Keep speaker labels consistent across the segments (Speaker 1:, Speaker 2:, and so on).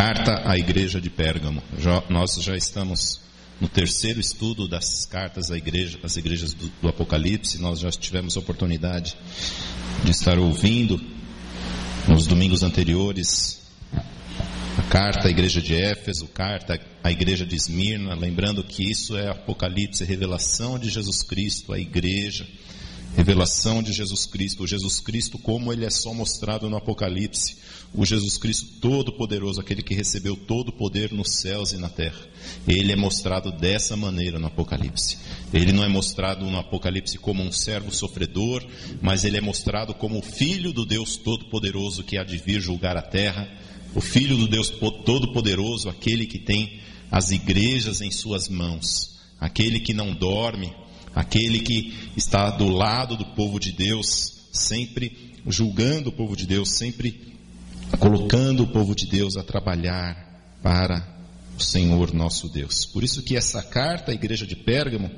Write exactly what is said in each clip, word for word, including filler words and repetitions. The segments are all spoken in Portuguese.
Speaker 1: Carta à igreja de Pérgamo. Já, nós já estamos no terceiro estudo das cartas à igreja, às igrejas do, do Apocalipse. Nós já tivemos a oportunidade de estar ouvindo nos domingos anteriores a carta à igreja de Éfeso, carta à igreja de Esmirna, lembrando que isso é Apocalipse, revelação de Jesus Cristo, a igreja, revelação de Jesus Cristo, o Jesus Cristo como ele é só mostrado no Apocalipse, o Jesus Cristo todo-poderoso, aquele que recebeu todo o poder nos céus e na terra. Ele é mostrado dessa maneira no Apocalipse. Ele não é mostrado no Apocalipse como um servo sofredor, mas ele é mostrado como o Filho do Deus todo-poderoso que há de vir julgar a terra, o Filho do Deus todo-poderoso, aquele que tem as igrejas em suas mãos, aquele que não dorme, aquele que está do lado do povo de Deus, sempre julgando o povo de Deus, sempre colocando o povo de Deus a trabalhar para o Senhor nosso Deus. Por isso que essa carta à igreja de Pérgamo,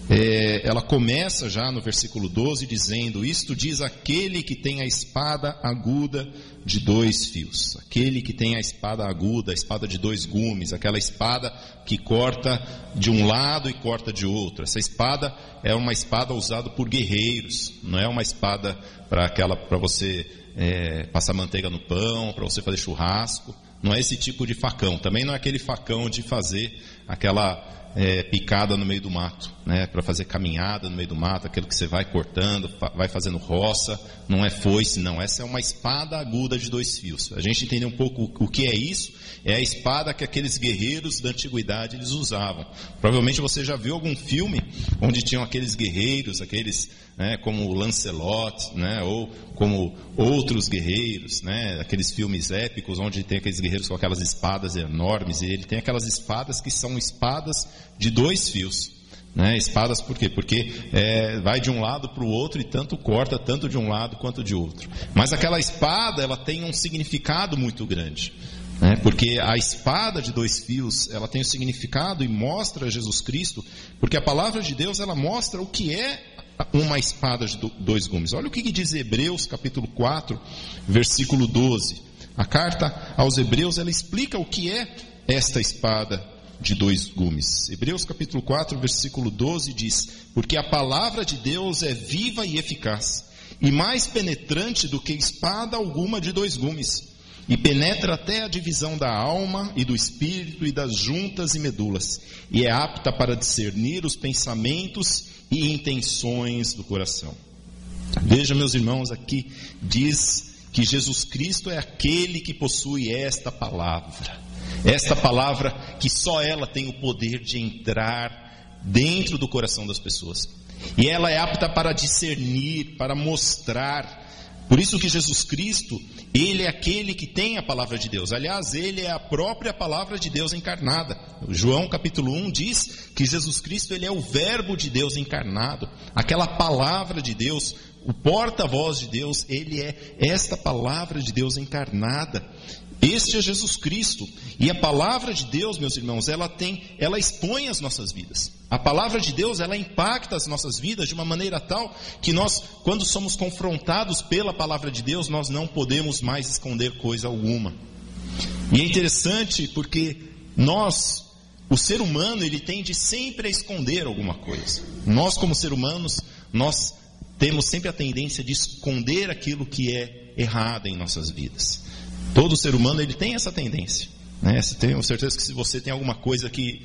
Speaker 1: é, ela começa já no versículo doze dizendo: isto diz aquele que tem a espada aguda de dois fios. Aquele que tem a espada aguda, a espada de dois gumes, aquela espada que corta de um lado e corta de outro. Essa espada é uma espada usada por guerreiros, não é uma espada para aquela para você é, passar manteiga no pão, para você fazer churrasco. Não é esse tipo de facão. Também não é aquele facão de fazer aquela É, picada no meio do mato, né, para fazer caminhada no meio do mato, aquilo que você vai cortando, fa- vai fazendo roça. Não é foice, não. Essa é uma espada aguda de dois fios. A gente entender um pouco o, o que é isso. É a espada que aqueles guerreiros da antiguidade eles usavam. Provavelmente você já viu algum filme onde tinham aqueles guerreiros, aqueles, né, como o Lancelot, né, ou como outros guerreiros, né, aqueles filmes épicos onde tem aqueles guerreiros com aquelas espadas enormes, e ele tem aquelas espadas que são espadas de dois fios, né? Espadas por quê? Porque é, vai de um lado para o outro e tanto corta, tanto de um lado quanto de outro. Mas aquela espada, ela tem um significado muito grande, né? Porque a espada de dois fios, ela tem um significado e mostra Jesus Cristo, porque a palavra de Deus, ela mostra o que é uma espada de dois gumes. Olha o que diz Hebreus capítulo quatro, versículo doze. A carta aos Hebreus, ela explica o que é esta espada de dois gumes. Hebreus capítulo quatro, versículo doze diz: porque a palavra de Deus é viva e eficaz, e mais penetrante do que espada alguma de dois gumes, e penetra até a divisão da alma e do espírito e das juntas e medulas, e é apta para discernir os pensamentos e intenções do coração. Veja, meus irmãos, aqui diz que Jesus Cristo é aquele que possui esta palavra. Esta palavra que só ela tem o poder de entrar dentro do coração das pessoas. E ela é apta para discernir, para mostrar. Por isso que Jesus Cristo, ele é aquele que tem a palavra de Deus. Aliás, ele é a própria palavra de Deus encarnada. João capítulo um diz que Jesus Cristo, ele é o verbo de Deus encarnado. Aquela palavra de Deus, o porta-voz de Deus, ele é esta palavra de Deus encarnada. Este é Jesus Cristo. E a palavra de Deus, meus irmãos, ela tem, ela expõe as nossas vidas. A palavra de Deus, ela impacta as nossas vidas de uma maneira tal que nós, quando somos confrontados pela palavra de Deus, nós não podemos mais esconder coisa alguma. E é interessante porque nós, o ser humano, ele tende sempre a esconder alguma coisa. Nós, como seres humanos, nós temos sempre a tendência de esconder aquilo que é errado em nossas vidas. Todo ser humano, ele tem essa tendência, né? Tenho certeza que se você tem alguma coisa que,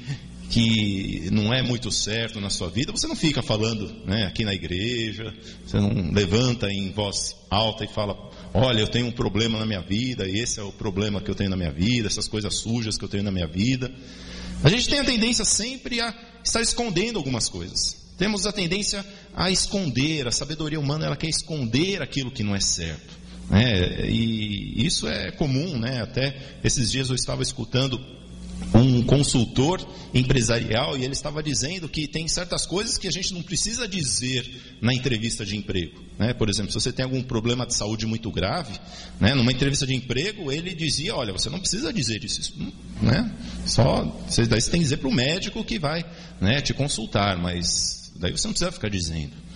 Speaker 1: que não é muito certo na sua vida, você não fica falando, né, aqui na igreja, você não levanta em voz alta e fala: olha, eu tenho um problema na minha vida, esse é o problema que eu tenho na minha vida, essas coisas sujas que eu tenho na minha vida. A gente tem a tendência sempre a estar escondendo algumas coisas. Temos a tendência a esconder. A sabedoria humana, ela quer esconder aquilo que não é certo. É, e isso é comum, né? Até esses dias eu estava escutando um consultor empresarial e ele estava dizendo que tem certas coisas que a gente não precisa dizer na entrevista de emprego, né? Por exemplo, se você tem algum problema de saúde muito grave, né? Numa entrevista de emprego ele dizia: olha, você não precisa dizer isso, né? Só, daí você tem que dizer para o médico que vai, né, te consultar, mas daí você não precisa ficar dizendo.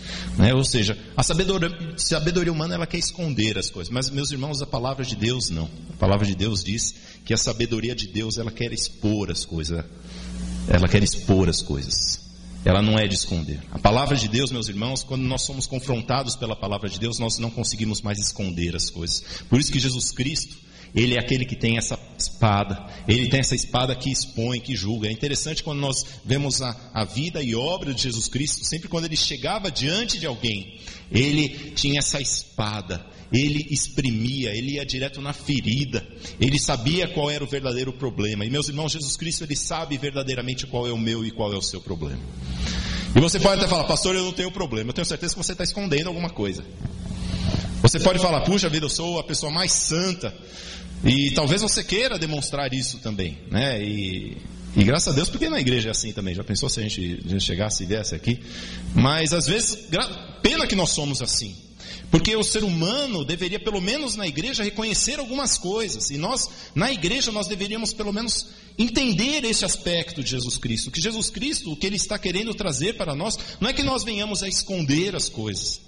Speaker 1: né? Ou seja, a sabedoria, a sabedoria humana ela quer esconder as coisas, mas meus irmãos, a palavra de Deus não. A palavra de Deus diz que a sabedoria de Deus ela quer expor as coisas, ela quer expor as coisas. Ela não é de esconder. A palavra de Deus, meus irmãos, quando nós somos confrontados pela palavra de Deus, nós não conseguimos mais esconder as coisas. Por isso que Jesus Cristo, Ele é aquele que tem essa espada, Ele tem essa espada que expõe, que julga. É interessante quando nós vemos a, a vida e obra de Jesus Cristo, sempre quando Ele chegava diante de alguém, Ele tinha essa espada, Ele exprimia, Ele ia direto na ferida, Ele sabia qual era o verdadeiro problema. E meus irmãos, Jesus Cristo, Ele sabe verdadeiramente qual é o meu e qual é o seu problema. E você pode até falar, pastor, eu não tenho problema. Eu tenho certeza que você está escondendo alguma coisa. Você pode falar, puxa vida, eu sou a pessoa mais santa. E talvez você queira demonstrar isso também, né? E, e graças a Deus, porque na igreja é assim também. Já pensou se a gente, a gente chegasse e viesse aqui? Mas às vezes, pena que nós somos assim. Porque o ser humano deveria, pelo menos na igreja, reconhecer algumas coisas. E nós, na igreja, nós deveríamos pelo menos entender esse aspecto de Jesus Cristo. Que Jesus Cristo, o que Ele está querendo trazer para nós, não é que nós venhamos a esconder as coisas.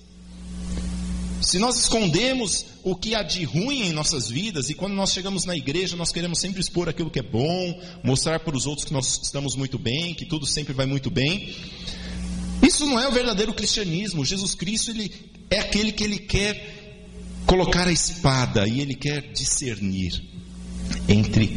Speaker 1: Se nós escondemos o que há de ruim em nossas vidas, e quando nós chegamos na igreja, nós queremos sempre expor aquilo que é bom, mostrar para os outros que nós estamos muito bem, que tudo sempre vai muito bem, isso não é o verdadeiro cristianismo. Jesus Cristo, Ele é aquele que Ele quer colocar a espada, e Ele quer discernir entre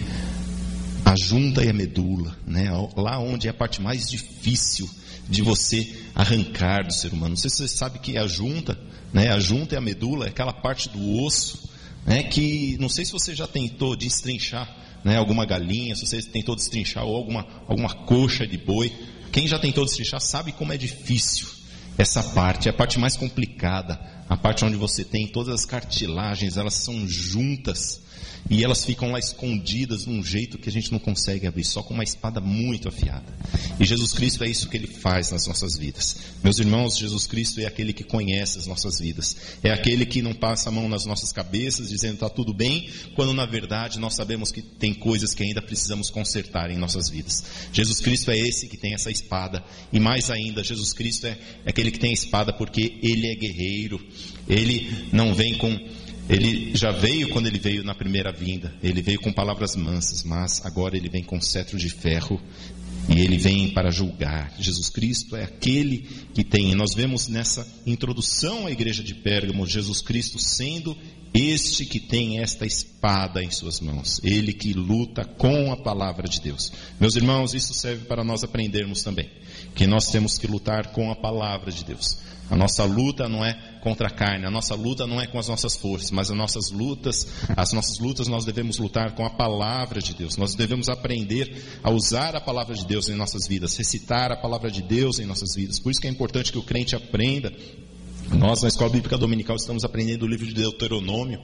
Speaker 1: a junta e a medula, né? Lá onde é a parte mais difícil de você arrancar do ser humano. Não sei se você sabe que a junta, né? A junta e a medula é aquela parte do osso, né? Que não sei se você já tentou destrinchar, né? Alguma galinha, se você tentou destrinchar ou alguma, alguma coxa de boi. Quem já tentou destrinchar sabe como é difícil essa parte, é a parte mais complicada, a parte onde você tem todas as cartilagens, elas são juntas e elas ficam lá escondidas de um jeito que a gente não consegue abrir, só com uma espada muito afiada. E Jesus Cristo é isso que Ele faz nas nossas vidas. Meus irmãos, Jesus Cristo é aquele que conhece as nossas vidas, é aquele que não passa a mão nas nossas cabeças dizendo está tudo bem, quando na verdade nós sabemos que tem coisas que ainda precisamos consertar em nossas vidas. Jesus Cristo é esse que tem essa espada, e mais ainda, Jesus Cristo é aquele que tem a espada porque Ele é guerreiro. Ele não vem com... Ele já veio quando Ele veio na primeira vinda, Ele veio com palavras mansas, mas agora Ele vem com cetro de ferro, e Ele vem para julgar. Jesus Cristo é aquele que tem, e nós vemos nessa introdução à igreja de Pérgamo, Jesus Cristo sendo este que tem esta espada em suas mãos, Ele que luta com a palavra de Deus. Meus irmãos, isso serve para nós aprendermos também, que nós temos que lutar com a palavra de Deus. A nossa luta não é contra a carne, a nossa luta não é com as nossas forças, mas as nossas lutas, as nossas lutas nós devemos lutar com a palavra de Deus. Nós devemos aprender a usar a palavra de Deus em nossas vidas, recitar a palavra de Deus em nossas vidas. Por isso que é importante que o crente aprenda. Nós na Escola Bíblica Dominical estamos aprendendo o livro de Deuteronômio,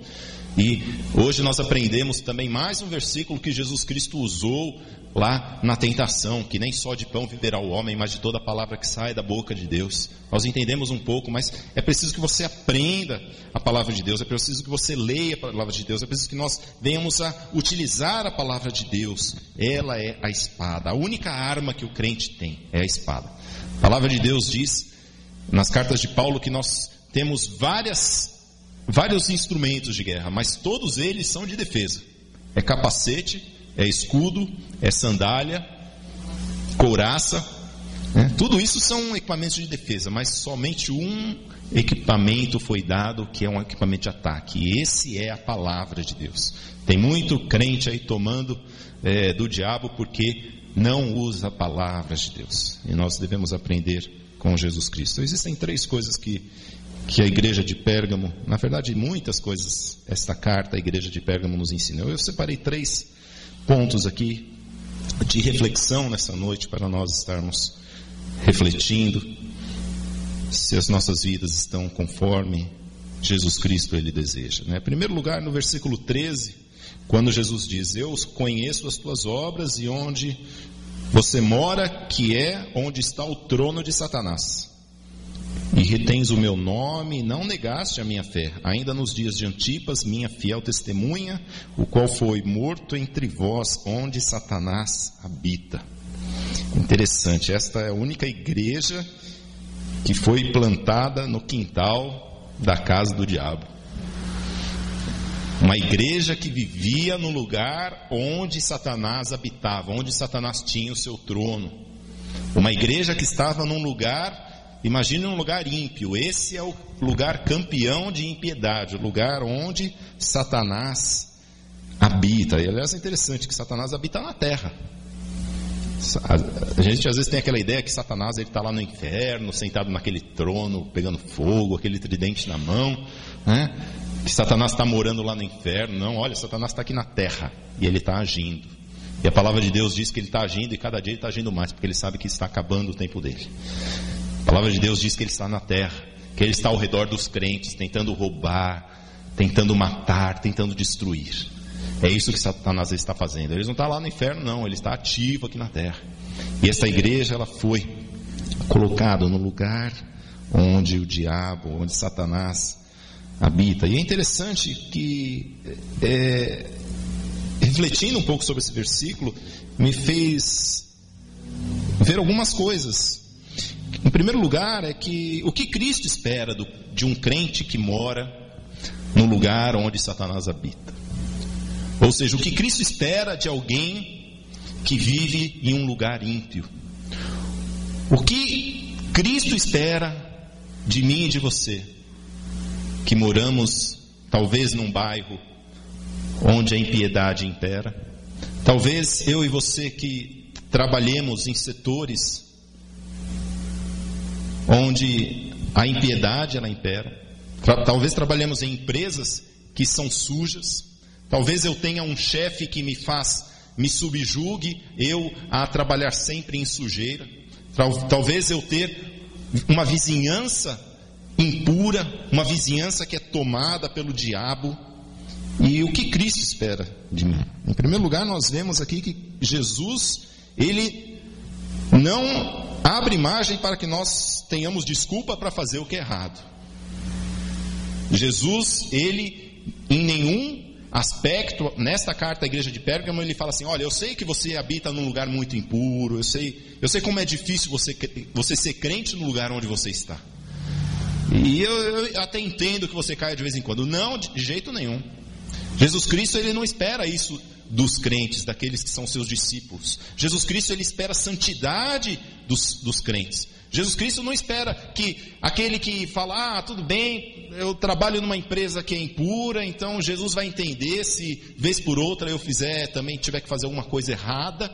Speaker 1: e hoje nós aprendemos também mais um versículo que Jesus Cristo usou lá na tentação, que nem só de pão viverá o homem, mas de toda a palavra que sai da boca de Deus. Nós entendemos um pouco, mas é preciso que você aprenda a palavra de Deus, é preciso que você leia a palavra de Deus, é preciso que nós venhamos a utilizar a palavra de Deus. Ela é a espada, a única arma que o crente tem é a espada. A palavra de Deus diz nas cartas de Paulo que nós temos várias, vários instrumentos de guerra, mas todos eles são de defesa. É capacete, é escudo, é sandália, couraça, né? Tudo isso são equipamentos de defesa, mas somente um equipamento foi dado, que é um equipamento de ataque, e esse é a palavra de Deus. Tem muito crente aí tomando é, do diabo porque não usa a palavra de Deus, e nós devemos aprender com Jesus Cristo. Existem três coisas que, que a igreja de Pérgamo, na verdade muitas coisas, esta carta a igreja de Pérgamo nos ensinou. Eu separei três pontos aqui de reflexão nessa noite para nós estarmos refletindo se as nossas vidas estão conforme Jesus Cristo Ele deseja, né? Em primeiro lugar, no versículo treze, quando Jesus diz: eu conheço as tuas obras e onde você mora, que é onde está o trono de Satanás. E retens o meu nome, e não negaste a minha fé, ainda nos dias de Antipas, minha fiel testemunha, o qual foi morto entre vós, onde Satanás habita. Interessante, esta é a única igreja que foi plantada no quintal da casa do diabo. Uma igreja que vivia no lugar onde Satanás habitava, onde Satanás tinha o seu trono. Uma igreja que estava num lugar, imagine um lugar ímpio. Esse é o lugar campeão de impiedade, o lugar onde Satanás habita. E aliás é interessante que Satanás habita na terra. A gente às vezes tem aquela ideia que Satanás está lá no inferno, sentado naquele trono, pegando fogo, aquele tridente na mão, né? Que Satanás está morando lá no inferno. Não, olha, Satanás está aqui na terra e ele está agindo. E a palavra de Deus diz que ele está agindo e cada dia ele está agindo mais, porque ele sabe que está acabando o tempo dele. A palavra de Deus diz que ele está na terra, que ele está ao redor dos crentes, tentando roubar, tentando matar, tentando destruir. É isso que Satanás está fazendo. Ele não está lá no inferno, não, ele está ativo aqui na terra. E essa igreja, ela foi colocada no lugar onde o diabo, onde Satanás habita. E é interessante que, é, refletindo um pouco sobre esse versículo, me fez ver algumas coisas. Em primeiro lugar, é que o que Cristo espera do, de um crente que mora no lugar onde Satanás habita. Ou seja, o que Cristo espera de alguém que vive em um lugar ímpio. O que Cristo espera de mim e de você, que moramos talvez num bairro onde a impiedade impera. Talvez eu e você que trabalhemos em setores onde a impiedade ela impera. Talvez trabalhemos em empresas que são sujas. Talvez eu tenha um chefe que me faz, me subjugue, eu a trabalhar sempre em sujeira. Talvez eu ter uma vizinhança impura, uma vizinhança que é tomada pelo diabo. E o que Cristo espera de mim? Em primeiro lugar, nós vemos aqui que Jesus, ele não abre margem para que nós tenhamos desculpa para fazer o que é errado. Jesus, ele em nenhum aspecto, nesta carta à igreja de Pérgamo, ele fala assim: olha, eu sei que você habita num lugar muito impuro, eu sei, eu sei como é difícil você, você ser crente no lugar onde você está. E eu, eu até entendo que você caia de vez em quando. Não, de jeito nenhum. Jesus Cristo, ele não espera isso dos crentes, daqueles que são seus discípulos. Jesus Cristo, ele espera a santidade dos, dos crentes. Jesus Cristo não espera que aquele que fala: ah, tudo bem, eu trabalho numa empresa que é impura, então Jesus vai entender se vez por outra eu fizer, também tiver que fazer alguma coisa errada.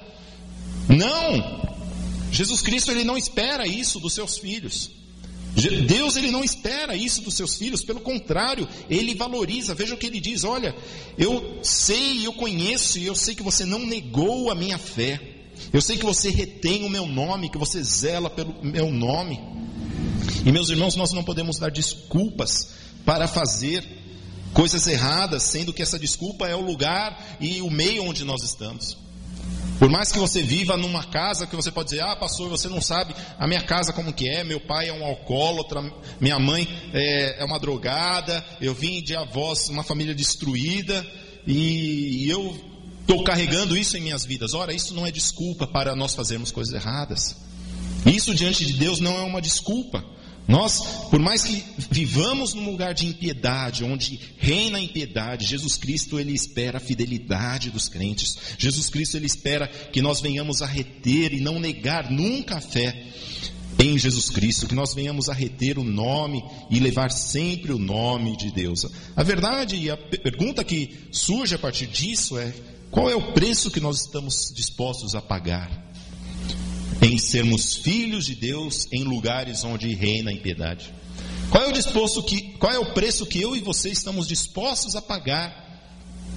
Speaker 1: Não! Jesus Cristo, ele não espera isso dos seus filhos. Deus, ele não espera isso dos seus filhos, pelo contrário, ele valoriza. Veja o que ele diz: olha, eu sei, eu conheço e eu sei que você não negou a minha fé. Eu sei que você retém o meu nome, que você zela pelo meu nome. E meus irmãos, nós não podemos dar desculpas para fazer coisas erradas, sendo que essa desculpa é o lugar e o meio onde nós estamos. Por mais que você viva numa casa que você pode dizer: ah, pastor, você não sabe a minha casa como que é, meu pai é um alcoólatra, minha mãe é, é uma drogada, eu vim de avós, uma família destruída, e eu estou carregando isso em minhas vidas. Ora, isso não é desculpa para nós fazermos coisas erradas. Isso diante de Deus não é uma desculpa. Nós, por mais que vivamos num lugar de impiedade, onde reina a impiedade, Jesus Cristo, ele espera a fidelidade dos crentes. Jesus Cristo, ele espera que nós venhamos a reter e não negar nunca a fé em Jesus Cristo, que nós venhamos a reter o nome e levar sempre o nome de Deus. A verdade e a pergunta que surge a partir disso é: qual é o preço que nós estamos dispostos a pagar em sermos filhos de Deus em lugares onde reina a impiedade? Qual é o disposto que, qual é o preço que eu e você estamos dispostos a pagar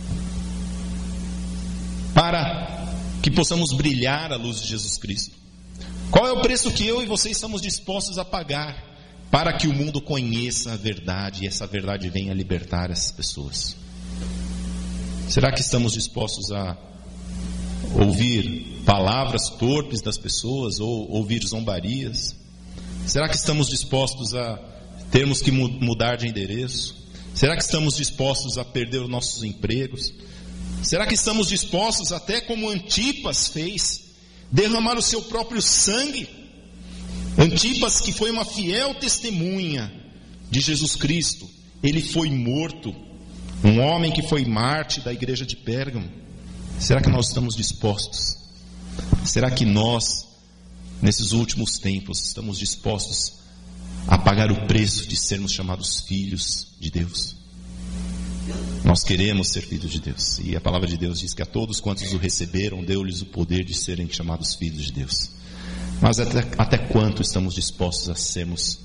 Speaker 1: para que possamos brilhar a luz de Jesus Cristo? Qual é o preço que eu e você estamos dispostos a pagar para que o mundo conheça a verdade e essa verdade venha libertar essas pessoas? Será que estamos dispostos a ouvir palavras torpes das pessoas ou ouvir zombarias? Será que estamos dispostos a termos que mudar de endereço? Será que estamos dispostos a perder os nossos empregos? Será que estamos dispostos, até como Antipas fez, derramar o seu próprio sangue Antipas, que foi uma fiel testemunha de Jesus Cristo, ele foi morto. Um homem que foi mártir da igreja de Pérgamo. Será que nós estamos dispostos? Será que nós, nesses últimos tempos, estamos dispostos a pagar o preço de sermos chamados filhos de Deus? Nós queremos ser filhos de Deus, e a palavra de Deus diz que a todos quantos o receberam, deu-lhes o poder de serem chamados filhos de Deus. Mas até, até quanto estamos dispostos a sermos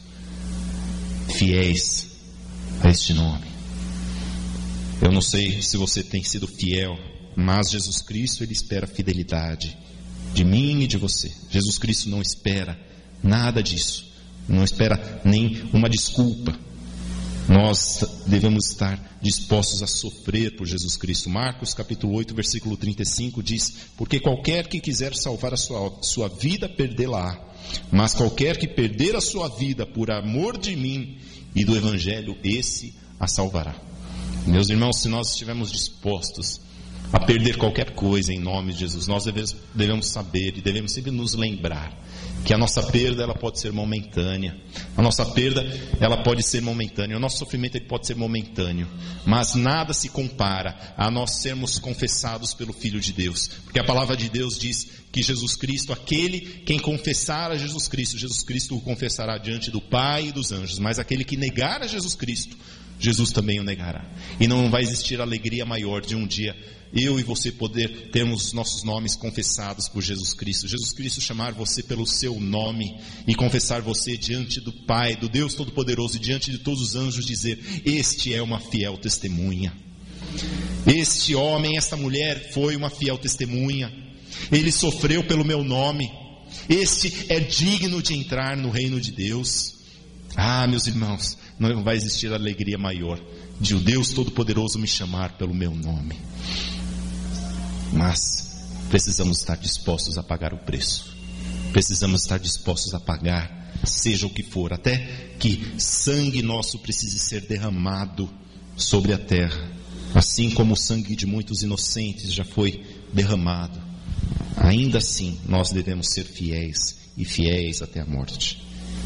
Speaker 1: fiéis a este nome? Eu não sei se você tem sido fiel, mas Jesus Cristo, Ele espera fidelidade de mim e de você. Jesus Cristo não espera nada disso, não espera nem uma desculpa. Nós devemos estar dispostos a sofrer por Jesus Cristo. Marcos capítulo oito, versículo trinta e cinco diz: porque qualquer que quiser salvar a sua, sua vida, perdê-la-á. Mas qualquer que perder a sua vida por amor de mim e do Evangelho, esse a salvará. Meus irmãos, se nós estivermos dispostos a perder qualquer coisa em nome de Jesus, nós devemos, devemos saber e devemos sempre nos lembrar que a nossa perda, ela pode ser momentânea. A nossa perda, ela pode ser momentânea. O nosso sofrimento, ele pode ser momentâneo. Mas nada se compara a nós sermos confessados pelo Filho de Deus. Porque a palavra de Deus diz que Jesus Cristo, aquele quem confessar a Jesus Cristo, Jesus Cristo o confessará diante do Pai e dos anjos. Mas aquele que negar a Jesus Cristo, Jesus também o negará. E não vai existir alegria maior de um dia eu e você poder termos nossos nomes confessados por Jesus Cristo. Jesus Cristo chamar você pelo seu nome e confessar você diante do Pai, do Deus Todo-Poderoso, e diante de todos os anjos dizer: este é uma fiel testemunha. Este homem, esta mulher foi uma fiel testemunha. Ele sofreu pelo meu nome. Este é digno de entrar no reino de Deus. Ah, meus irmãos, não vai existir alegria maior de o Deus Todo-Poderoso me chamar pelo meu nome. Mas precisamos estar dispostos a pagar o preço. Precisamos estar dispostos a pagar, seja o que for, até que sangue nosso precise ser derramado sobre a terra, assim como o sangue de muitos inocentes já foi derramado. Ainda assim, nós devemos ser fiéis e fiéis até a morte.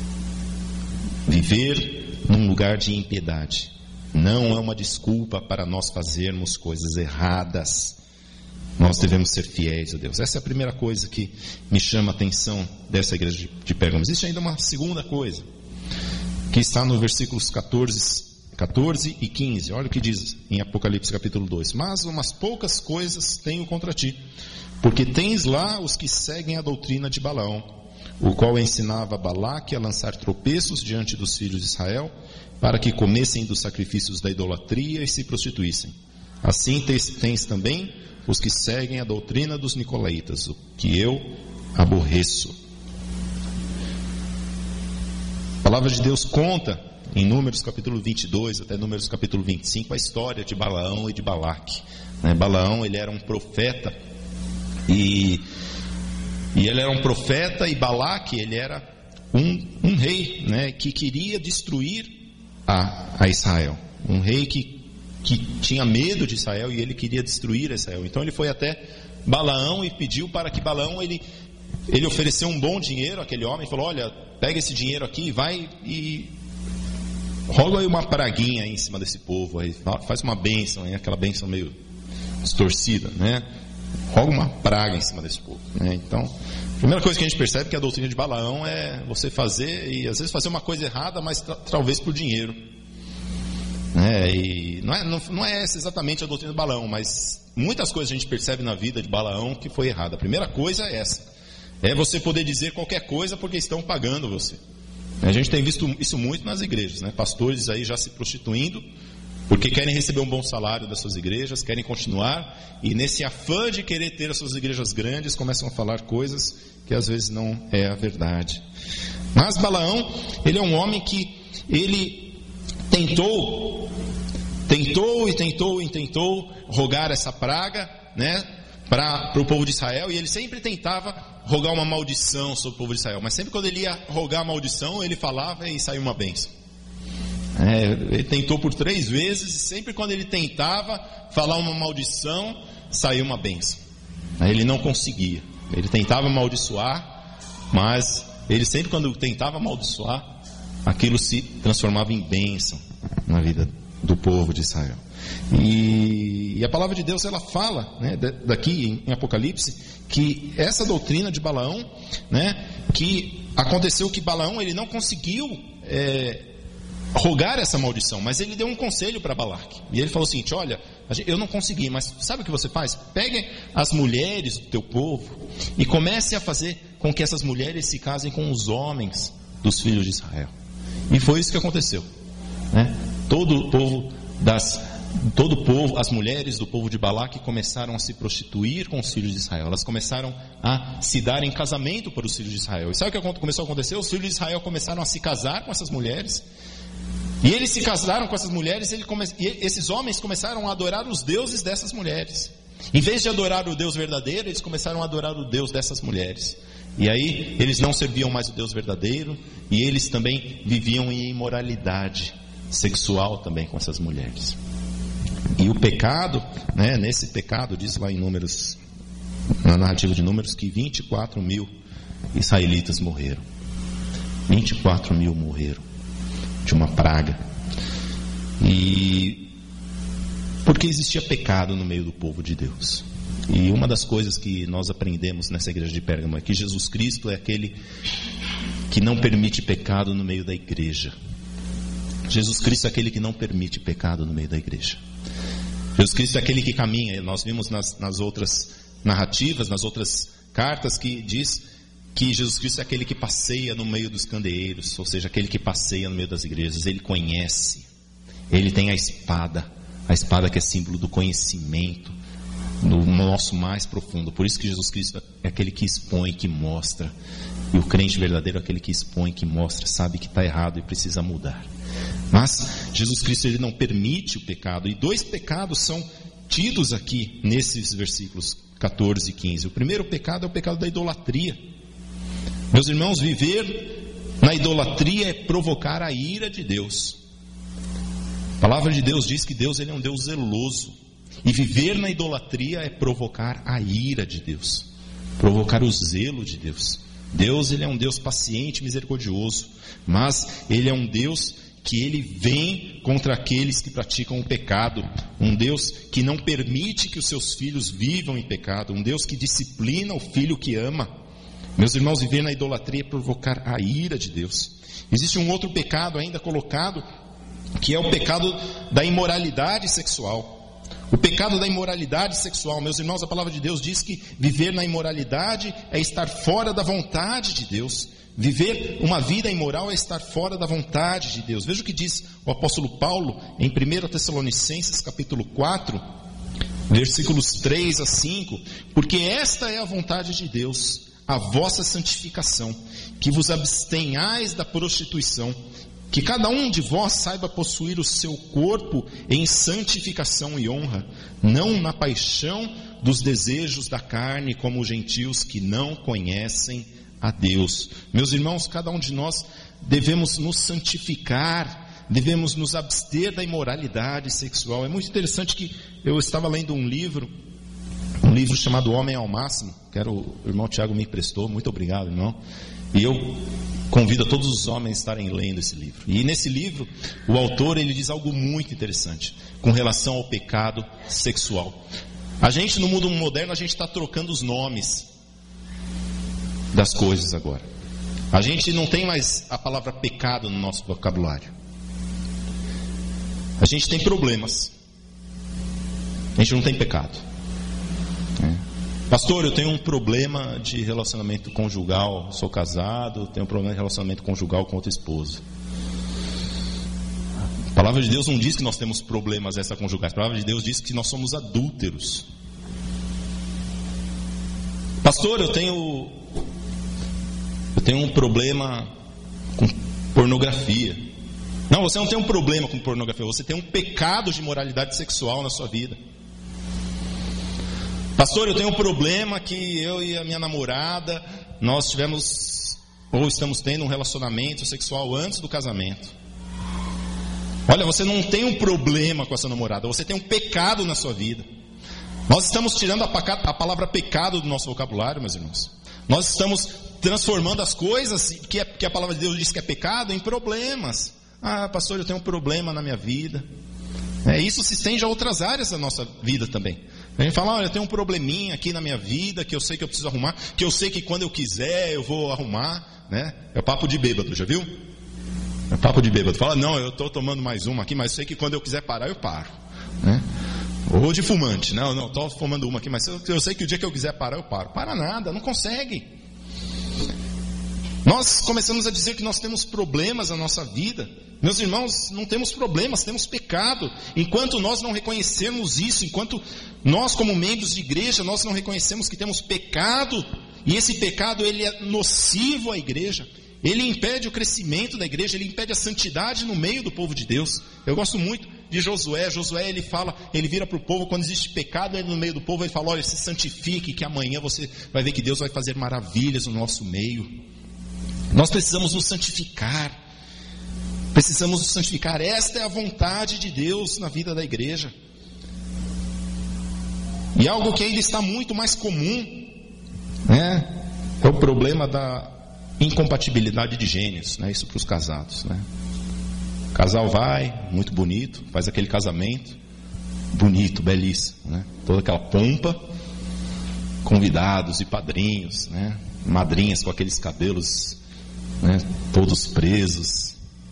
Speaker 1: Viver num lugar de impiedade não é uma desculpa para nós fazermos coisas erradas. Nós devemos ser fiéis a Deus. Essa é a primeira coisa que me chama a atenção dessa igreja de Pérgamo. Existe ainda uma segunda coisa, que está no versículos catorze e quinze. Olha o que diz em Apocalipse capítulo dois. Mas umas poucas coisas tenho contra ti, porque tens lá os que seguem a doutrina de Balaão, o qual ensinava Balaque a lançar tropeços diante dos filhos de Israel, para que comessem dos sacrifícios da idolatria e se prostituíssem. Assim tens, tens também os que seguem a doutrina dos nicolaítas, o que eu aborreço. A palavra de Deus conta em Números capítulo vinte e dois até Números capítulo vinte e cinco a história de Balaão e de Balaque. Né? Balaão, ele era um profeta e, e ele era um profeta e Balaque, ele era um, um rei, né, que queria destruir a, a Israel. Um rei que que tinha medo de Israel e ele queria destruir Israel. Então ele foi até Balaão e pediu para que Balaão, ele, ele ofereceu um bom dinheiro àquele homem, falou: olha, pega esse dinheiro aqui, vai e roga aí uma praguinha aí em cima desse povo, aí, faz uma bênção, aí, aquela bênção meio distorcida, né? Roga uma praga em cima desse povo, né? Então, a primeira coisa que a gente percebe é que a doutrina de Balaão é você fazer, e às vezes fazer uma coisa errada, mas talvez por dinheiro. É, e não, é, não, não é essa exatamente a doutrina de Balaão, mas muitas coisas a gente percebe na vida de Balaão que foi errada. A primeira coisa é essa: é você poder dizer qualquer coisa porque estão pagando você. A gente tem visto isso muito nas igrejas, né? Pastores aí já se prostituindo porque querem receber um bom salário das suas igrejas, querem continuar, e nesse afã de querer ter as suas igrejas grandes, começam a falar coisas que às vezes não é a verdade. Mas Balaão, ele é um homem que ele tentou, tentou e tentou e tentou rogar essa praga, né, para o povo de Israel, e ele sempre tentava rogar uma maldição sobre o povo de Israel, mas sempre quando ele ia rogar a maldição, ele falava e saiu uma bênção. É, ele tentou por três vezes, e sempre quando ele tentava falar uma maldição, saiu uma bênção. Ele não conseguia. Ele tentava amaldiçoar, mas ele sempre, quando tentava amaldiçoar, aquilo se transformava em bênção na vida do povo de Israel. E, e a palavra de Deus, ela fala, né, daqui em, em Apocalipse, que essa doutrina de Balaão, né, que aconteceu que Balaão, ele não conseguiu é, rogar essa maldição, mas ele deu um conselho para Balaque. E ele falou assim: olha, eu não consegui, mas sabe o que você faz? Pegue as mulheres do teu povo e comece a fazer com que essas mulheres se casem com os homens dos filhos de Israel. E foi isso que aconteceu, né? Todo o povo das todo o povo, as mulheres do povo de Balaque começaram a se prostituir com os filhos de Israel. Elas começaram a se dar em casamento para os filhos de Israel. E sabe o que começou a acontecer? Os filhos de Israel começaram a se casar com essas mulheres. E eles se casaram com essas mulheres, ele come... e esses homens começaram a adorar os deuses dessas mulheres. Em vez de adorar o Deus verdadeiro, eles começaram a adorar o Deus dessas mulheres. E aí eles não serviam mais o Deus verdadeiro, e eles também viviam em imoralidade sexual também com essas mulheres. E o pecado, né, nesse pecado, diz lá em Números, na narrativa de Números, que vinte e quatro mil israelitas morreram. vinte e quatro mil morreram de uma praga. E porque existia pecado no meio do povo de Deus. E uma das coisas que nós aprendemos nessa igreja de Pérgamo é que Jesus Cristo é aquele que não permite pecado no meio da igreja. Jesus Cristo é aquele que não permite pecado no meio da igreja. Jesus Cristo é aquele que caminha. Nós vimos nas, nas outras narrativas, nas outras cartas, que diz que Jesus Cristo é aquele que passeia no meio dos candeeiros, ou seja, aquele que passeia no meio das igrejas. Ele conhece, ele tem a espada, a espada que é símbolo do conhecimento, no nosso mais profundo. Por isso que Jesus Cristo é aquele que expõe, que mostra. E o crente verdadeiro é aquele que expõe, que mostra, sabe que está errado e precisa mudar. Mas Jesus Cristo, ele não permite o pecado. E dois pecados são tidos aqui nesses versículos catorze e quinze. O primeiro pecado é o pecado da idolatria. Meus irmãos, viver na idolatria é provocar a ira de Deus. A palavra de Deus diz que Deus, ele é um Deus zeloso. E viver na idolatria é provocar a ira de Deus, provocar o zelo de Deus. Deus, ele é um Deus paciente e misericordioso, mas ele é um Deus que ele vem contra aqueles que praticam o pecado, um Deus que não permite que os seus filhos vivam em pecado, um Deus que disciplina o filho que ama. Meus irmãos, viver na idolatria é provocar a ira de Deus. Existe um outro pecado ainda colocado, que é o pecado da imoralidade sexual. O pecado da imoralidade sexual, meus irmãos, a palavra de Deus diz que viver na imoralidade é estar fora da vontade de Deus. Viver uma vida imoral é estar fora da vontade de Deus. Veja o que diz o apóstolo Paulo em primeira Tessalonicenses capítulo quatro, versículos três a cinco. Porque esta é a vontade de Deus, a vossa santificação, que vos abstenhais da prostituição, que cada um de vós saiba possuir o seu corpo em santificação e honra, não na paixão dos desejos da carne, como os gentios que não conhecem a Deus. Meus irmãos, cada um de nós devemos nos santificar, devemos nos abster da imoralidade sexual. É muito interessante que eu estava lendo um livro, um livro chamado Homem ao Máximo, que era o irmão Tiago me emprestou, muito obrigado, irmão. E eu convido a todos os homens a estarem lendo esse livro. E nesse livro, o autor, ele diz algo muito interessante com relação ao pecado sexual. A gente, no mundo moderno, a gente está trocando os nomes das coisas agora. A gente não tem mais a palavra pecado no nosso vocabulário. A gente tem problemas. A gente não tem pecado. É. Pastor, eu tenho um problema de relacionamento conjugal, sou casado, tenho um problema de relacionamento conjugal com outra esposa. A palavra de Deus não diz que nós temos problemas extraconjugais. A palavra de Deus diz que nós somos adúlteros. Pastor, eu tenho eu tenho um problema com pornografia. Não, você não tem um problema com pornografia, você tem um pecado de imoralidade sexual na sua vida. Pastor, eu tenho um problema que eu e a minha namorada, nós tivemos, ou estamos tendo um relacionamento sexual antes do casamento. Olha, você não tem um problema com essa namorada, você tem um pecado na sua vida. Nós estamos tirando a, paca, a palavra pecado do nosso vocabulário, meus irmãos. Nós estamos transformando as coisas que, é, que a palavra de Deus diz que é pecado em problemas. Ah, pastor, eu tenho um problema na minha vida. É, isso se estende a outras áreas da nossa vida também. A gente fala, olha, eu tenho um probleminha aqui na minha vida que eu sei que eu preciso arrumar, que eu sei que quando eu quiser eu vou arrumar, né? É papo de bêbado, já viu? É papo de bêbado. Fala, não, eu estou tomando mais uma aqui, mas eu sei que quando eu quiser parar eu paro, né? Ou de fumante, não, não, estou fumando uma aqui, mas eu, eu sei que o dia que eu quiser parar eu paro. Para nada, não consegue. Nós começamos a dizer que nós temos problemas na nossa vida. Meus irmãos, não temos problemas, temos pecado. Enquanto nós não reconhecermos isso, enquanto nós como membros de igreja, nós não reconhecemos que temos pecado, e esse pecado ele é nocivo à igreja, ele impede o crescimento da igreja, ele impede a santidade no meio do povo de Deus. Eu gosto muito de Josué. Josué ele fala, ele vira para o povo, quando existe pecado ele no meio do povo, ele fala, olha, se santifique, que amanhã você vai ver que Deus vai fazer maravilhas no nosso meio. Nós precisamos nos santificar, precisamos nos santificar, esta é a vontade de Deus na vida da igreja. E algo que ainda está muito mais comum, né, é o problema da incompatibilidade de gênios, né, isso para os casados, né. O casal vai, muito bonito, faz aquele casamento, bonito, belíssimo, né, toda aquela pompa, convidados e padrinhos, né, madrinhas com aqueles cabelos, né, todos presos,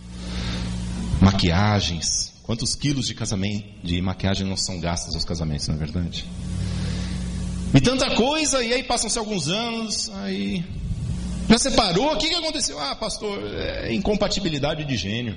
Speaker 1: maquiagens, quantos quilos de casamento, de maquiagem não são gastos aos casamentos, não é verdade? E tanta coisa, e aí passam-se alguns anos, aí já separou, o que, que aconteceu? Ah, pastor, é incompatibilidade de gênio,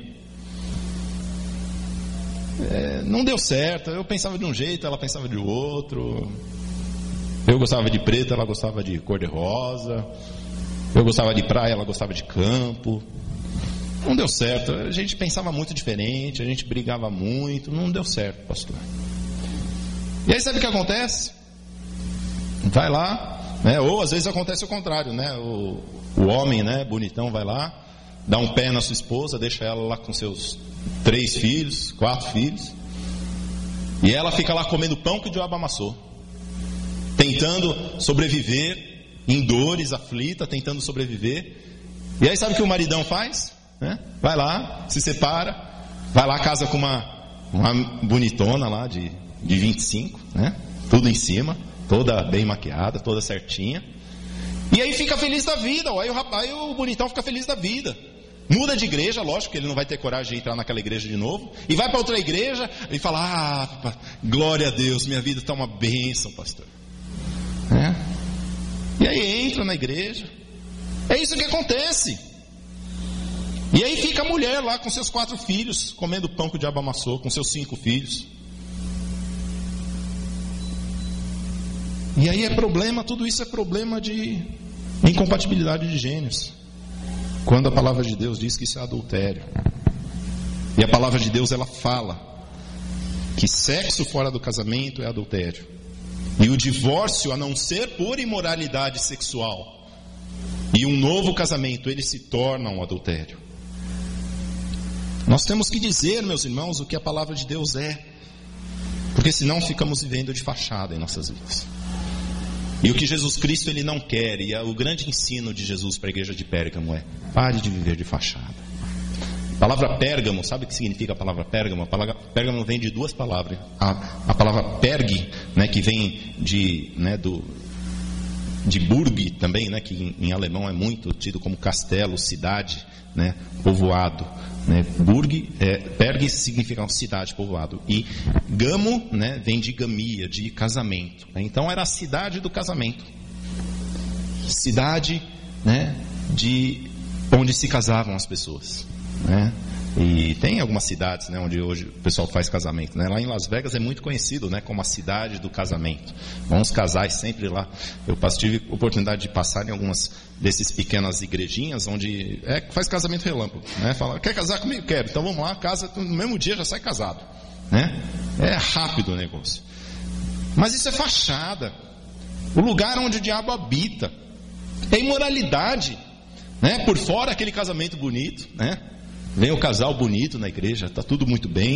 Speaker 1: é, não deu certo, eu pensava de um jeito, ela pensava de outro, eu gostava de preto, ela gostava de cor de rosa, eu gostava de praia, ela gostava de campo. Não deu certo, a gente pensava muito diferente, a gente brigava muito, não deu certo, pastor. E aí sabe o que acontece? Vai lá, né? Ou às vezes acontece o contrário, né? O, o homem, né, bonitão, vai lá, dá um pé na sua esposa, deixa ela lá com seus três filhos, quatro filhos, e ela fica lá comendo pão que o diabo amassou, tentando sobreviver em dores, aflita, tentando sobreviver. E aí sabe o que o maridão faz? Né? Vai lá, se separa, vai lá, casa com uma, uma bonitona lá de, de vinte e cinco, né? Tudo em cima, toda bem maquiada, toda certinha. E aí fica feliz da vida, aí o, rapaz, o bonitão fica feliz da vida. Muda de igreja, lógico que ele não vai ter coragem de entrar naquela igreja de novo. E vai para outra igreja e fala, ah, glória a Deus, minha vida está uma bênção, pastor. É? E aí entra na igreja. É isso que acontece. E aí fica a mulher lá com seus quatro filhos, comendo pão que o diabo amassou, com seus cinco filhos. E aí é problema, tudo isso é problema de incompatibilidade de gênios. Quando a palavra de Deus diz que isso é adultério. E a palavra de Deus ela fala que sexo fora do casamento é adultério. E o divórcio, a não ser por imoralidade sexual, e um novo casamento, ele se torna um adultério. Nós temos que dizer, meus irmãos, o que a palavra de Deus é, porque senão ficamos vivendo de fachada em nossas vidas. E o que Jesus Cristo ele não quer, e o grande ensino de Jesus para a igreja de Pérgamo é: pare de viver de fachada. A palavra Pérgamo, sabe o que significa a palavra Pérgamo? A palavra Pérgamo vem de duas palavras. A, a palavra Perg, né, que vem de, né, do, de Burg também, né, que em, em alemão é muito tido como castelo, cidade, né, povoado. Né. Burg, é, Perg significa cidade, povoado. E Gamo, né, vem de gamia, de casamento. Né. Então era a cidade do casamento. Cidade, né, de onde se casavam as pessoas. Né? E tem algumas cidades, né, onde hoje o pessoal faz casamento, né? Lá em Las Vegas é muito conhecido, né, como a cidade do casamento. Vão os casais sempre lá. Eu tive oportunidade de passar em algumas desses pequenas igrejinhas onde é, faz casamento relâmpago, né? Fala, quer casar comigo? Quero. Então vamos lá, casa, no mesmo dia já sai casado, né? É rápido o negócio. Mas isso é fachada. O lugar onde o diabo habita é imoralidade, né? Por fora aquele casamento bonito, né? Vem o casal bonito na igreja, está tudo muito bem,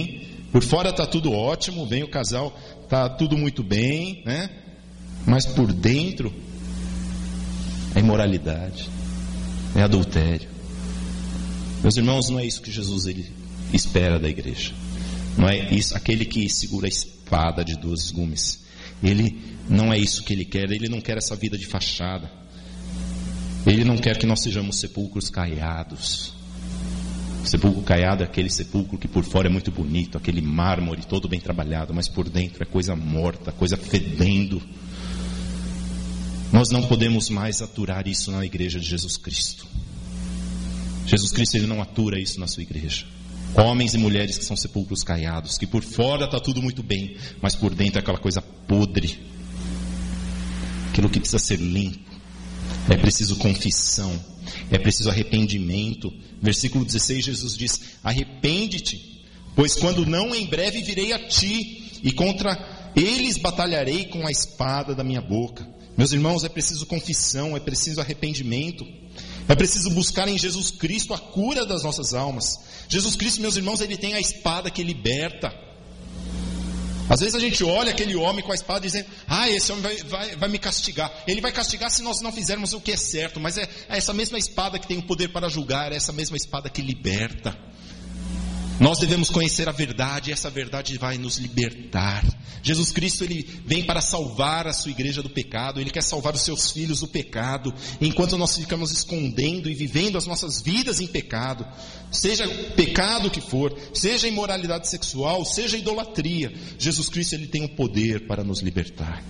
Speaker 1: Por fora está tudo ótimo, vem o casal, está tudo muito bem, né? Mas por dentro é imoralidade, é adultério. Meus irmãos, não é isso que Jesus ele espera da igreja. Não é isso, aquele que segura a espada de dois gumes. Ele não é isso que ele quer. Ele não quer essa vida de fachada. Ele não quer que nós sejamos sepulcros caiados. Sepulcro caiado é aquele sepulcro que por fora é muito bonito, aquele mármore todo bem trabalhado, mas por dentro é coisa morta, coisa fedendo. Nós não podemos mais aturar isso na igreja de Jesus Cristo. Jesus Cristo ele não atura isso na sua igreja. Homens e mulheres que são sepulcros caiados, que por fora está tudo muito bem, mas por dentro é aquela coisa podre, aquilo que precisa ser limpo. É preciso confissão, é preciso arrependimento. Versículo dezesseis, Jesus diz: arrepende-te, pois quando não, em breve virei a ti, e contra eles batalharei com a espada da minha boca. Meus irmãos, é preciso confissão, é preciso arrependimento. É preciso buscar em Jesus Cristo a cura das nossas almas. Jesus Cristo, meus irmãos, ele tem a espada que liberta. Às vezes a gente olha aquele homem com a espada dizendo: ah, esse homem vai, vai, vai me castigar. Ele vai castigar se nós não fizermos o que é certo. Mas é, é essa mesma espada que tem o poder para julgar, é essa mesma espada que liberta. Nós devemos conhecer a verdade, e essa verdade vai nos libertar. Jesus Cristo ele vem para salvar a sua igreja do pecado. Ele quer salvar os seus filhos do pecado. Enquanto nós ficamos escondendo e vivendo as nossas vidas em pecado, seja pecado que for, seja imoralidade sexual, seja idolatria, Jesus Cristo ele tem o poder para nos libertar.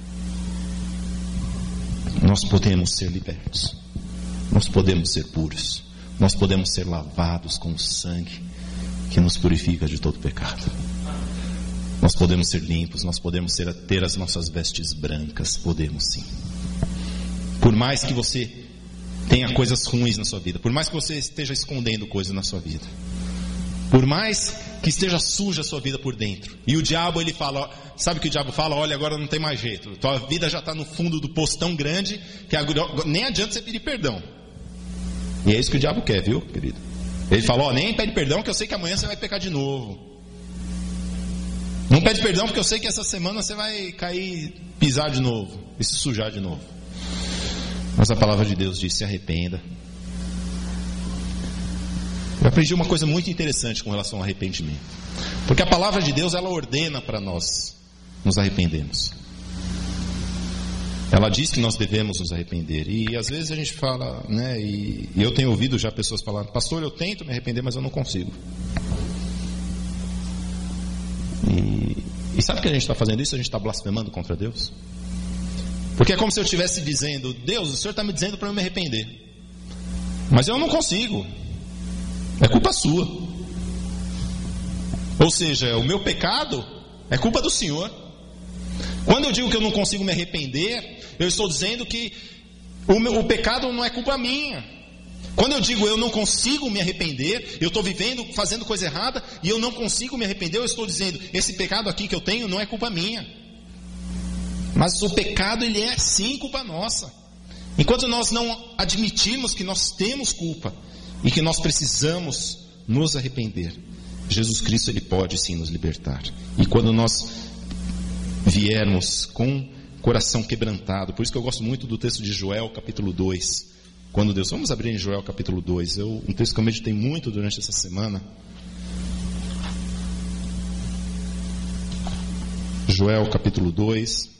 Speaker 1: Nós podemos ser libertos, nós podemos ser puros, nós podemos ser lavados com o sangue que nos purifica de todo pecado. Nós podemos ser limpos, nós podemos ser, ter as nossas vestes brancas, podemos sim. Por mais que você tenha coisas ruins na sua vida, por mais que você esteja escondendo coisas na sua vida, por mais que esteja suja a sua vida por dentro, e o diabo ele fala, sabe o que o diabo fala? Olha, agora não tem mais jeito, tua vida já está no fundo do poço tão grande, que agora, nem adianta você pedir perdão. E é isso que o diabo quer, viu, querido? Ele falou, ó, nem pede perdão que eu sei que amanhã você vai pecar de novo. Não pede perdão porque eu sei que essa semana você vai cair, pisar de novo e se sujar de novo. Mas a palavra de Deus diz: se arrependa. Eu aprendi uma coisa muito interessante com relação ao arrependimento. Porque a palavra de Deus ela ordena para nós nos arrependermos. Ela diz que nós devemos nos arrepender. E às vezes a gente fala, né, e, e eu tenho ouvido já pessoas falando: pastor, eu tento me arrepender, mas eu não consigo. E, e sabe que a gente está fazendo isso? A gente está blasfemando contra Deus. Porque é como se eu estivesse dizendo: Deus, o Senhor está me dizendo para eu me arrepender, mas eu não consigo. É culpa sua. Ou seja, o meu pecado é culpa do Senhor. Quando eu digo que eu não consigo me arrepender, eu estou dizendo que o, meu, o pecado não é culpa minha. Quando eu digo eu não consigo me arrepender, eu estou vivendo, fazendo coisa errada e eu não consigo me arrepender, eu estou dizendo: esse pecado aqui que eu tenho não é culpa minha. Mas o pecado ele é sim culpa nossa. Enquanto nós não admitirmos que nós temos culpa e que nós precisamos nos arrepender, Jesus Cristo ele pode sim nos libertar. E quando nós viermos com coração quebrantado, por isso que eu gosto muito do texto de Joel capítulo dois, quando Deus, vamos abrir em Joel capítulo dois, eu, um texto que eu meditei muito durante essa semana. Joel capítulo dois.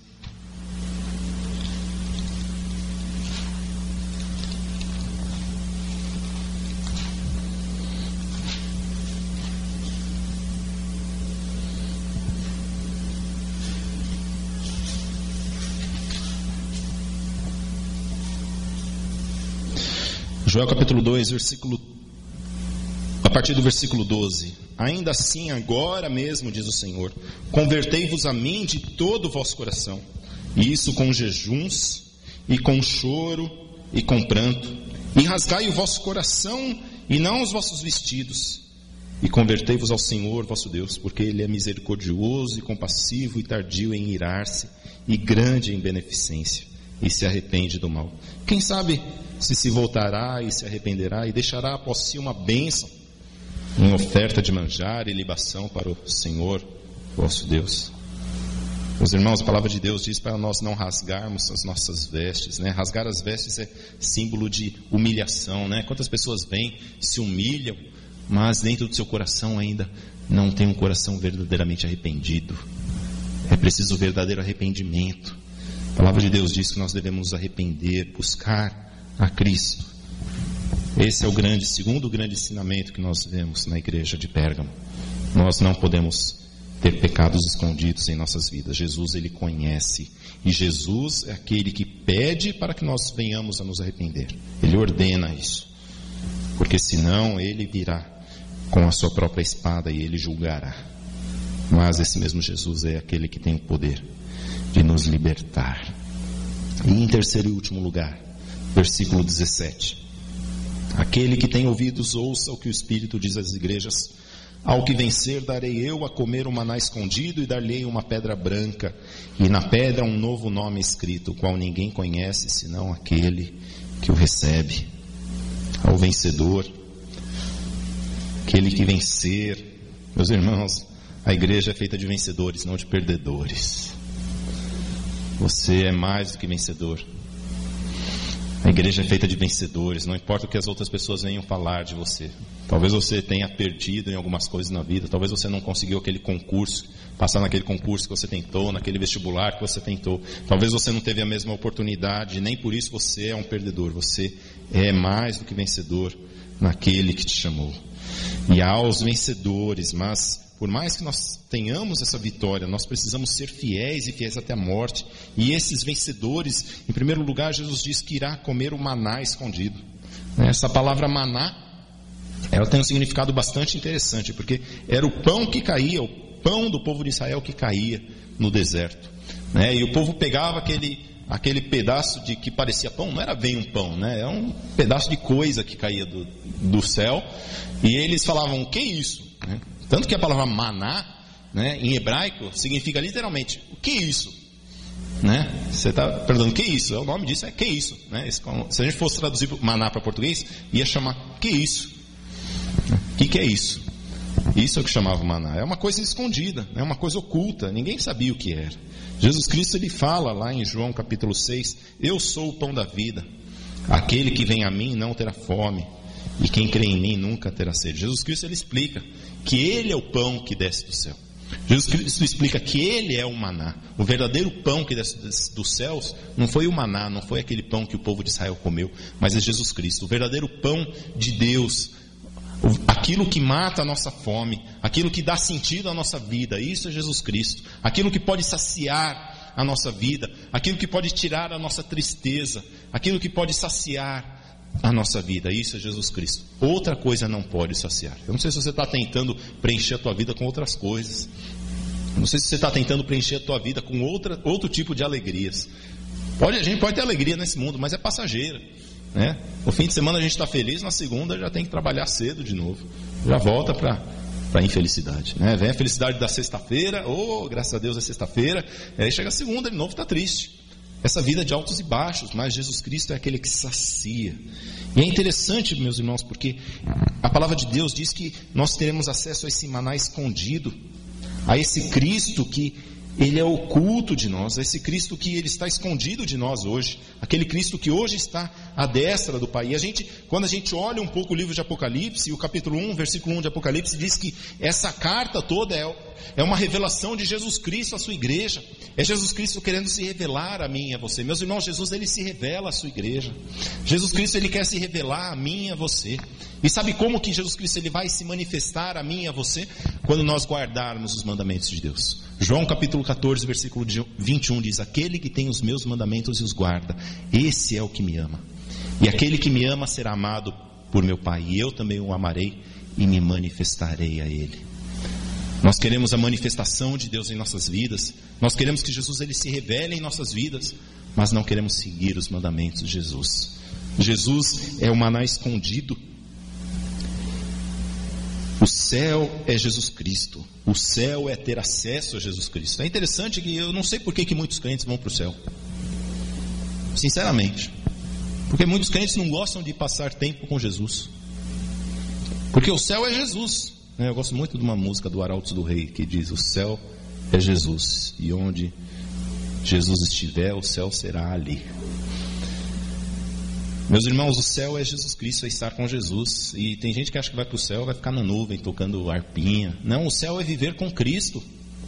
Speaker 1: Joel capítulo dois, versículo, a partir do versículo doze. Ainda assim, agora mesmo, diz o Senhor, convertei-vos a mim de todo o vosso coração, e isso com jejuns, e com choro, e com pranto, e rasgai o vosso coração, e não os vossos vestidos, e convertei-vos ao Senhor vosso Deus, porque Ele é misericordioso e compassivo, e tardio em irar-se, e grande em beneficência, e se arrepende do mal. Quem sabe se se voltará e se arrependerá e deixará após si uma bênção, em oferta de manjar e libação para o Senhor, vosso Deus. Meus irmãos, a palavra de Deus diz para nós não rasgarmos as nossas vestes, né? Rasgar as vestes é símbolo de humilhação, né? Quantas pessoas vêm, se humilham, mas dentro do seu coração ainda não tem um coração verdadeiramente arrependido. É preciso verdadeiro arrependimento. A palavra de Deus diz que nós devemos nos arrepender, buscar a Cristo. Esse é o grande, segundo grande ensinamento que nós vemos na igreja de Pérgamo. Nós não podemos ter pecados escondidos em nossas vidas. Jesus, Ele conhece. E Jesus é aquele que pede para que nós venhamos a nos arrepender. Ele ordena isso. Porque senão Ele virá com a sua própria espada e Ele julgará. Mas esse mesmo Jesus é aquele que tem o poder de nos libertar. E em terceiro e último lugar, versículo dezessete. Aquele que tem ouvidos, ouça o que o Espírito diz às igrejas. Ao que vencer, darei eu a comer um maná escondido e dar-lhe uma pedra branca, e na pedra um novo nome escrito, o qual ninguém conhece, senão aquele que o recebe. Ao vencedor, aquele que vencer. Meus irmãos, a igreja é feita de vencedores, não de perdedores. Você é mais do que vencedor. A igreja é feita de vencedores, não importa o que as outras pessoas venham falar de você. Talvez você tenha perdido em algumas coisas na vida, talvez você não conseguiu aquele concurso, passar naquele concurso que você tentou, naquele vestibular que você tentou. Talvez você não teve a mesma oportunidade, nem por isso você é um perdedor. Você é mais do que vencedor naquele que te chamou. E aos vencedores, mas por mais que nós tenhamos essa vitória, nós precisamos ser fiéis e fiéis até a morte. E esses vencedores, em primeiro lugar, Jesus diz que irá comer o maná escondido. Essa palavra maná, ela tem um significado bastante interessante, porque era o pão que caía, o pão do povo de Israel que caía no deserto. Né? E o povo pegava aquele, aquele pedaço de que parecia pão, não era bem um pão, né? Era um pedaço de coisa que caía do, do céu, e eles falavam, o que é isso? Né? Tanto que a palavra maná, né, em hebraico, significa literalmente, o que é isso? Né? Você está perguntando, o que é isso? O nome disso é que é isso? Né? Se a gente fosse traduzir maná para português, ia chamar, que é isso? O que, que é isso? Isso é o que chamava maná. É uma coisa escondida, é uma coisa oculta, ninguém sabia o que era. Jesus Cristo, ele fala lá em João capítulo seis, eu sou o pão da vida, aquele que vem a mim não terá fome, e quem crê em mim nunca terá sede. Jesus Cristo, ele explica que Ele é o pão que desce do céu. Jesus Cristo explica que Ele é o maná. O verdadeiro pão que desce dos céus não foi o maná, não foi aquele pão que o povo de Israel comeu, mas é Jesus Cristo. O verdadeiro pão de Deus, aquilo que mata a nossa fome, aquilo que dá sentido à nossa vida, isso é Jesus Cristo. Aquilo que pode saciar a nossa vida, aquilo que pode tirar a nossa tristeza, aquilo que pode saciar a nossa vida, isso é Jesus Cristo. Outra coisa não pode saciar. Eu não sei se você está tentando preencher a tua vida com outras coisas. Eu não sei se você está tentando preencher a tua vida com outra, outro tipo de alegrias. Pode, a gente pode ter alegria nesse mundo, mas é passageira, né? No fim de semana a gente está feliz, na segunda já tem que trabalhar cedo de novo. Já volta para a infelicidade, né? Vem a felicidade da sexta-feira, oh, graças a Deus é sexta-feira, aí chega a segunda de novo, está triste. Essa vida de altos e baixos, mas Jesus Cristo é aquele que sacia. E é interessante, meus irmãos, porque a palavra de Deus diz que nós teremos acesso a esse maná escondido, a esse Cristo que Ele é oculto de nós, a esse Cristo que Ele está escondido de nós hoje, aquele Cristo que hoje está à destra do Pai. E a gente, quando a gente olha um pouco o livro de Apocalipse, o capítulo um, versículo um de Apocalipse, diz que essa carta toda é, é uma revelação de Jesus Cristo à sua igreja. É Jesus Cristo querendo se revelar a mim e a você. Meus irmãos, Jesus, Ele se revela à sua igreja. Jesus Cristo, Ele quer se revelar a mim e a você. E sabe como que Jesus Cristo, Ele vai se manifestar a mim e a você? Quando nós guardarmos os mandamentos de Deus. João capítulo catorze, versículo vinte e um diz, aquele que tem os meus mandamentos e os guarda, esse é o que me ama. E aquele que me ama será amado por meu Pai, e eu também o amarei e me manifestarei a Ele. Nós queremos a manifestação de Deus em nossas vidas, nós queremos que Jesus, Ele se revele em nossas vidas, mas não queremos seguir os mandamentos de Jesus. Jesus é o maná escondido. O céu é Jesus Cristo. O céu é ter acesso a Jesus Cristo. É interessante que eu não sei por que, que muitos crentes vão para o céu. Sinceramente. Porque muitos crentes não gostam de passar tempo com Jesus. Porque o céu é Jesus. Eu gosto muito de uma música do Arautos do Rei que diz: o céu é Jesus, e onde Jesus estiver, o céu será ali. Meus irmãos, o céu é Jesus Cristo, é estar com Jesus. E tem gente que acha que vai para o céu, vai ficar na nuvem, tocando harpinha. Não, o céu é viver com Cristo.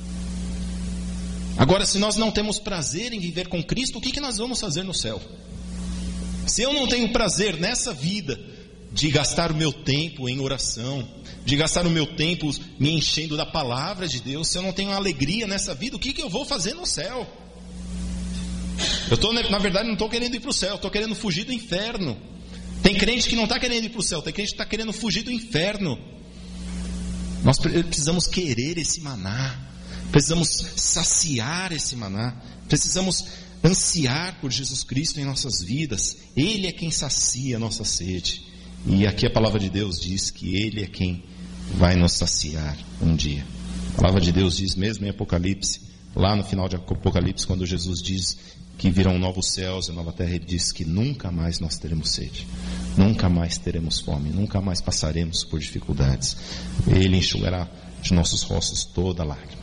Speaker 1: Agora, se nós não temos prazer em viver com Cristo, o que, que nós vamos fazer no céu? Se eu não tenho prazer nessa vida de gastar o meu tempo em oração, de gastar o meu tempo me enchendo da palavra de Deus, se eu não tenho alegria nessa vida, o que, que eu vou fazer no céu? Eu tô, na verdade, não estou querendo ir para o céu, estou querendo fugir do inferno. Tem crente que não está querendo ir para o céu, tem crente que está querendo fugir do inferno. Nós precisamos querer esse maná, precisamos saciar esse maná, precisamos ansiar por Jesus Cristo em nossas vidas. Ele é quem sacia a nossa sede. E aqui a palavra de Deus diz que Ele é quem vai nos saciar um dia. A palavra de Deus diz mesmo em Apocalipse, lá no final de Apocalipse, quando Jesus diz que virão novos céus e nova terra, Ele diz que nunca mais nós teremos sede, nunca mais teremos fome, nunca mais passaremos por dificuldades. Ele enxugará de nossos rostos toda lágrima.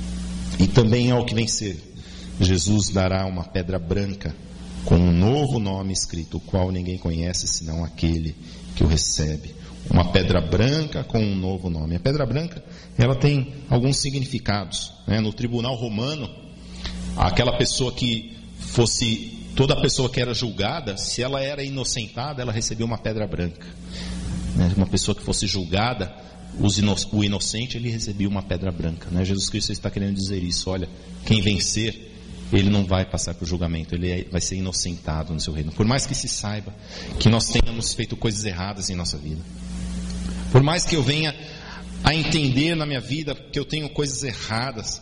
Speaker 1: E também ao que vencer, Jesus dará uma pedra branca com um novo nome escrito, o qual ninguém conhece senão aquele que o recebe. Uma pedra branca com um novo nome. A pedra branca, ela tem alguns significados, né? No tribunal romano, aquela pessoa que fosse, toda pessoa que era julgada, se ela era inocentada, ela recebia uma pedra branca, né? Uma pessoa que fosse julgada, os ino, o inocente, ele recebia uma pedra branca, né? Jesus Cristo está querendo dizer isso. Olha, quem vencer, ele não vai passar por julgamento, ele é, vai ser inocentado no seu reino. Por mais que se saiba que nós tenhamos feito coisas erradas em nossa vida, por mais que eu venha a entender na minha vida que eu tenho coisas erradas,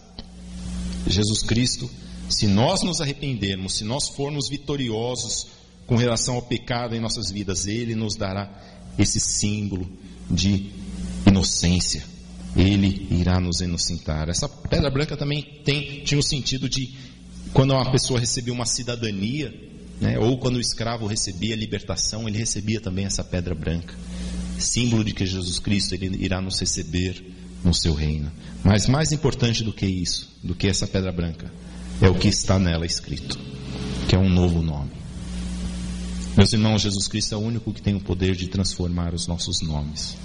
Speaker 1: Jesus Cristo, se nós nos arrependermos, se nós formos vitoriosos com relação ao pecado em nossas vidas, Ele nos dará esse símbolo de inocência. Ele irá nos inocentar. Essa pedra branca também tem, tinha o sentido de quando uma pessoa recebia uma cidadania, né, ou quando o escravo recebia libertação, ele recebia também essa pedra branca, símbolo de que Jesus Cristo ele irá nos receber no seu reino. Mas mais importante do que isso, do que essa pedra branca, é o que está nela escrito, que é um novo nome. Meus irmãos, Jesus Cristo é o único que tem o poder de transformar os nossos nomes.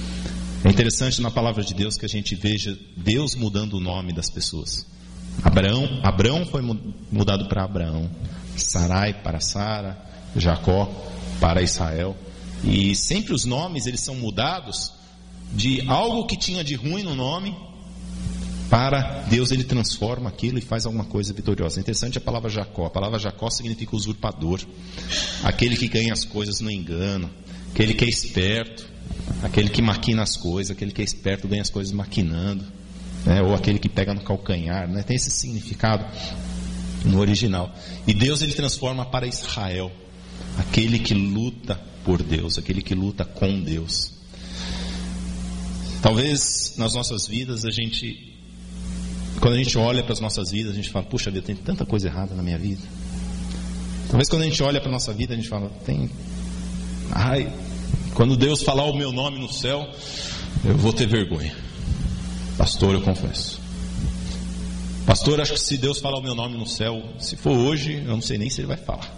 Speaker 1: É interessante na palavra de Deus que a gente veja Deus mudando o nome das pessoas. Abraão, Abraão foi mudado para Abraão, Sarai para Sara, Jacó para Israel. E sempre os nomes eles são mudados de algo que tinha de ruim no nome, para Deus ele transforma aquilo e faz alguma coisa vitoriosa. É interessante a palavra Jacó. A palavra Jacó significa usurpador, aquele que ganha as coisas no engano, aquele que é esperto, aquele que maquina as coisas, aquele que é esperto ganha as coisas maquinando, né? Ou aquele que pega no calcanhar, né? Tem esse significado no original. E Deus ele transforma para Israel, aquele que luta por Deus, aquele que luta com Deus. Talvez nas nossas vidas a gente, quando a gente olha para as nossas vidas, a gente fala: puxa vida, tem tanta coisa errada na minha vida. Talvez quando a gente olha para a nossa vida, a gente fala: tem, ai, quando Deus falar o meu nome no céu, eu vou ter vergonha. Pastor, eu confesso. Pastor, acho que se Deus falar o meu nome no céu, se for hoje, eu não sei nem se Ele vai falar.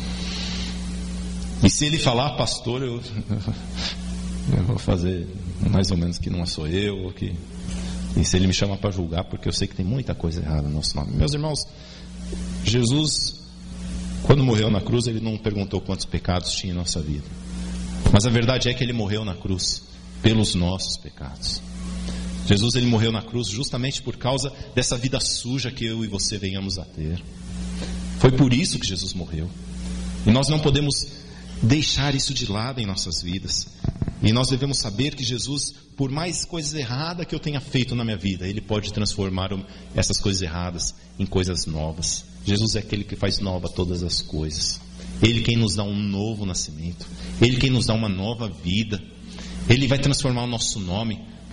Speaker 1: E se Ele falar, pastor, eu, eu vou fazer mais ou menos que não sou eu, ou que... E se Ele me chama para julgar, porque eu sei que tem muita coisa errada no nosso nome. Meus irmãos, Jesus, quando morreu na cruz, Ele não perguntou quantos pecados tinha em nossa vida. Mas a verdade é que Ele morreu na cruz pelos nossos pecados. Jesus ele morreu na cruz justamente por causa dessa vida suja que eu e você venhamos a ter. Foi por isso que Jesus morreu. E nós não podemos deixar isso de lado em nossas vidas. E nós devemos saber que Jesus, por mais coisas erradas que eu tenha feito na minha vida, Ele pode transformar essas coisas erradas em coisas novas. Jesus é aquele que faz nova todas as coisas. Ele quem nos dá um novo nascimento. Ele quem nos dá uma nova vida. Ele vai transformar o nosso nome.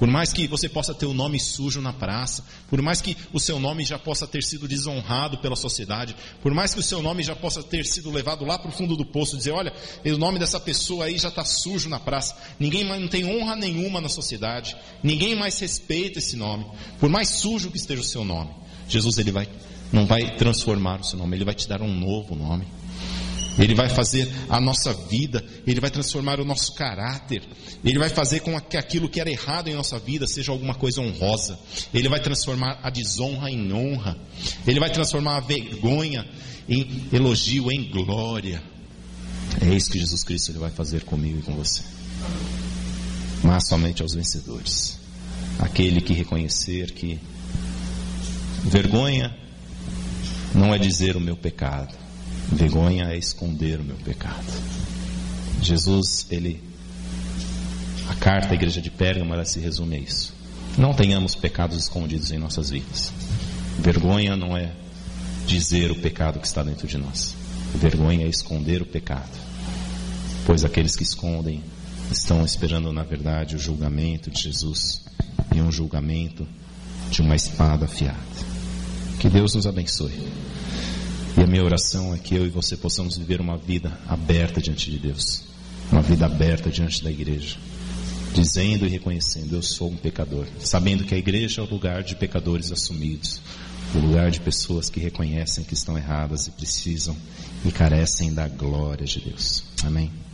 Speaker 1: Por mais que você possa ter o nome sujo na praça, por mais que o seu nome já possa ter sido desonrado pela sociedade, por mais que o seu nome já possa ter sido levado lá para o fundo do poço, dizer, olha, o nome dessa pessoa aí já está sujo na praça, ninguém mais não tem honra nenhuma na sociedade, ninguém mais respeita esse nome, por mais sujo que esteja o seu nome, Jesus ele vai, não vai transformar o seu nome, Ele vai te dar um novo nome. Ele vai fazer a nossa vida, Ele vai transformar o nosso caráter, Ele vai fazer com que aquilo que era errado em nossa vida seja alguma coisa honrosa, Ele vai transformar a desonra em honra, Ele vai transformar a vergonha em elogio, em glória. É isso que Jesus Cristo ele vai fazer comigo e com você. Mas somente aos vencedores, aquele que reconhecer que vergonha não é dizer o meu pecado, vergonha é esconder o meu pecado. Jesus, ele, a carta à igreja de Pérgamo, ela se resume a isso. Não tenhamos pecados escondidos em nossas vidas. Vergonha não é dizer o pecado que está dentro de nós. Vergonha é esconder o pecado. Pois aqueles que escondem estão esperando, na verdade, o julgamento de Jesus, e um julgamento de uma espada afiada. Que Deus nos abençoe. E a minha oração é que eu e você possamos viver uma vida aberta diante de Deus, uma vida aberta diante da igreja, dizendo e reconhecendo, eu sou um pecador, sabendo que a igreja é o lugar de pecadores assumidos, o lugar de pessoas que reconhecem que estão erradas e precisam e carecem da glória de Deus. Amém.